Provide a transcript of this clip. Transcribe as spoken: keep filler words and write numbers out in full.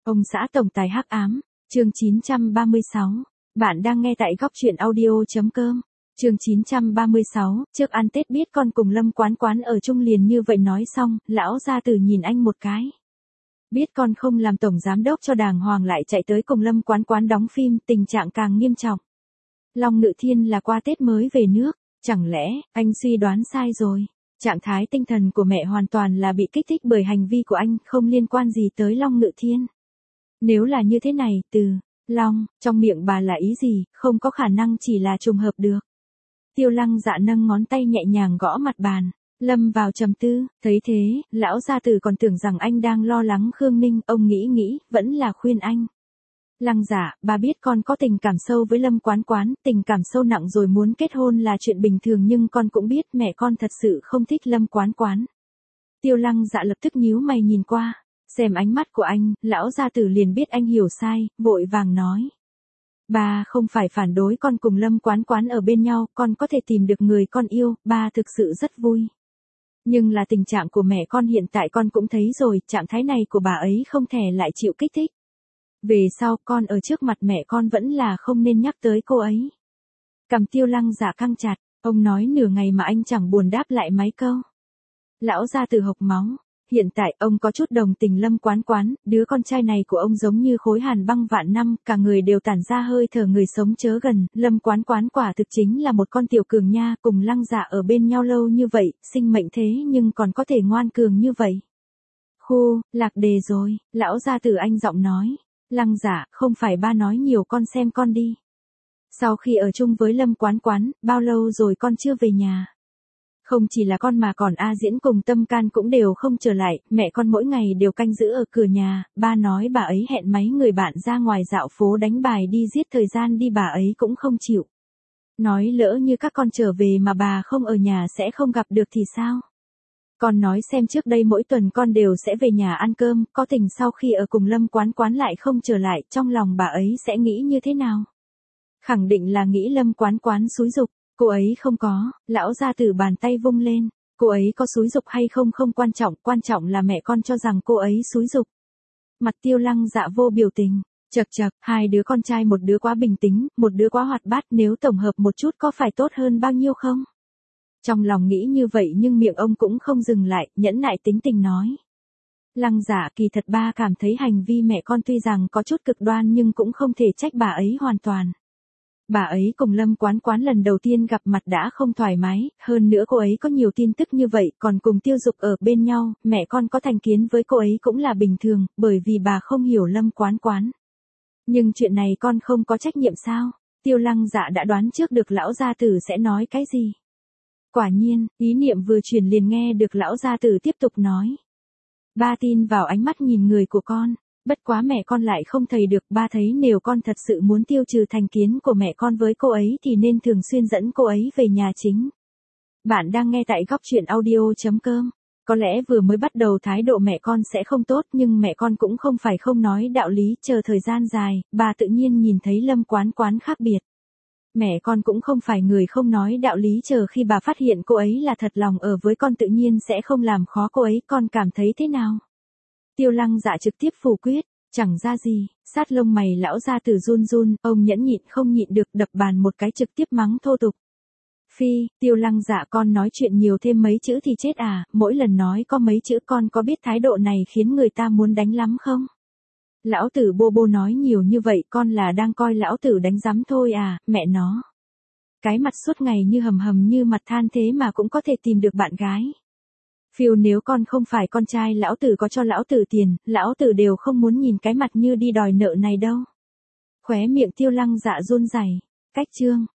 Ông xã tổng tài hắc ám, chương chín trăm ba mươi sáu. Bạn đang nghe tại góc truyện audio.com. Chương chín trăm ba mươi sáu, trước ăn Tết biết con cùng Lâm Quán Quán ở chung liền như vậy nói xong, lão gia tử nhìn anh một cái. Biết con không làm tổng giám đốc cho đàng hoàng lại chạy tới cùng Lâm Quán Quán đóng phim, tình trạng càng nghiêm trọng. Long Ngự Thiên là qua Tết mới về nước, chẳng lẽ anh suy đoán sai rồi? Trạng thái tinh thần của mẹ hoàn toàn là bị kích thích bởi hành vi của anh, không liên quan gì tới Long Ngự Thiên. Nếu là như thế này, từ Long, trong miệng bà là ý gì, không có khả năng chỉ là trùng hợp được. Tiêu Lăng Dạ nâng ngón tay nhẹ nhàng gõ mặt bàn, lâm vào trầm tư, thấy thế, lão gia tử còn tưởng rằng anh đang lo lắng Khương Ninh, ông nghĩ nghĩ, vẫn là khuyên anh. Lăng Dạ, bà biết con có tình cảm sâu với Lâm Quán Quán, tình cảm sâu nặng rồi muốn kết hôn là chuyện bình thường nhưng con cũng biết mẹ con thật sự không thích Lâm Quán Quán. Tiêu Lăng Dạ lập tức nhíu mày nhìn qua, xem ánh mắt của anh, lão gia tử liền biết anh hiểu sai, vội vàng nói. Bà không phải phản đối con cùng Lâm Quán Quán ở bên nhau, con có thể tìm được người con yêu, bà thực sự rất vui. Nhưng là tình trạng của mẹ con hiện tại con cũng thấy rồi, trạng thái này của bà ấy không thể lại chịu kích thích. Về sau con ở trước mặt mẹ con vẫn là không nên nhắc tới cô ấy. Cầm Tiêu Lăng Dạ căng chặt, ông nói nửa ngày mà anh chẳng buồn đáp lại mấy câu. Lão gia tử hộc máu, hiện tại ông có chút đồng tình Lâm Quán Quán, đứa con trai này của ông giống như khối hàn băng vạn năm, cả người đều tản ra hơi thở người sống chớ gần, Lâm Quán Quán quả thực chính là một con tiểu cường nha, cùng Lăng Dạ ở bên nhau lâu như vậy, sinh mệnh thế nhưng còn có thể ngoan cường như vậy. Khu, lạc đề rồi, lão gia tử anh giọng nói. Lăng Dạ, không phải ba nói nhiều con xem con đi. Sau khi ở chung với Lâm Quán Quán, bao lâu rồi con chưa về nhà? Không chỉ là con mà còn A Diễn cùng Tâm Can cũng đều không trở lại, mẹ con mỗi ngày đều canh giữ ở cửa nhà, ba nói bà ấy hẹn mấy người bạn ra ngoài dạo phố đánh bài đi giết thời gian đi bà ấy cũng không chịu. Nói lỡ như các con trở về mà bà không ở nhà sẽ không gặp được thì sao? Con nói xem trước đây mỗi tuần con đều sẽ về nhà ăn cơm, có tình sau khi ở cùng Lâm Quán Quán lại không trở lại, trong lòng bà ấy sẽ nghĩ như thế nào? Khẳng định là nghĩ Lâm Quán Quán xúi giục, cô ấy không có, lão gia tử bàn tay vung lên, cô ấy có xúi giục hay không không quan trọng, quan trọng là mẹ con cho rằng cô ấy xúi giục. Mặt Tiêu Lăng Dạ vô biểu tình, chật chật, hai đứa con trai một đứa quá bình tĩnh, một đứa quá hoạt bát, nếu tổng hợp một chút có phải tốt hơn bao nhiêu không? Trong lòng nghĩ như vậy nhưng miệng ông cũng không dừng lại, nhẫn nại tính tình nói. Lăng Dạ kỳ thật ba cảm thấy hành vi mẹ con tuy rằng có chút cực đoan nhưng cũng không thể trách bà ấy hoàn toàn. Bà ấy cùng Lâm Quán Quán lần đầu tiên gặp mặt đã không thoải mái, hơn nữa cô ấy có nhiều tin tức như vậy còn cùng Tiêu Dục ở bên nhau, mẹ con có thành kiến với cô ấy cũng là bình thường, bởi vì bà không hiểu Lâm Quán Quán. Nhưng chuyện này con không có trách nhiệm sao? Tiêu Lăng Dạ đã đoán trước được lão gia tử sẽ nói cái gì. Quả nhiên, ý niệm vừa truyền liền nghe được lão gia tử tiếp tục nói. Ba tin vào ánh mắt nhìn người của con, bất quá mẹ con lại không thấy được, ba thấy nếu con thật sự muốn tiêu trừ thành kiến của mẹ con với cô ấy thì nên thường xuyên dẫn cô ấy về nhà chính. Bạn đang nghe tại góc truyện audio.com. Có lẽ vừa mới bắt đầu thái độ mẹ con sẽ không tốt nhưng mẹ con cũng không phải không nói đạo lý, chờ thời gian dài, bà tự nhiên nhìn thấy Lâm Quán Quán khác biệt. Mẹ con cũng không phải người không nói đạo lý, chờ khi bà phát hiện cô ấy là thật lòng ở với con tự nhiên sẽ không làm khó cô ấy, con cảm thấy thế nào? Tiêu Lăng Dạ trực tiếp phủ quyết, chẳng ra gì, sát lông mày lão gia tử run run, ông nhẫn nhịn không nhịn được đập bàn một cái trực tiếp mắng thô tục. Phi, Tiêu Lăng Dạ con nói chuyện nhiều thêm mấy chữ thì chết à, mỗi lần nói có mấy chữ con có biết thái độ này khiến người ta muốn đánh lắm không? Lão tử bô bô nói nhiều như vậy con là đang coi lão tử đánh giám thôi à, mẹ nó. Cái mặt suốt ngày như hầm hầm như mặt than thế mà cũng có thể tìm được bạn gái. Phiêu nếu con không phải con trai lão tử có cho lão tử tiền, lão tử đều không muốn nhìn cái mặt như đi đòi nợ này đâu. Khóe miệng Tiêu Lăng Dạ run rẩy. Cách chương.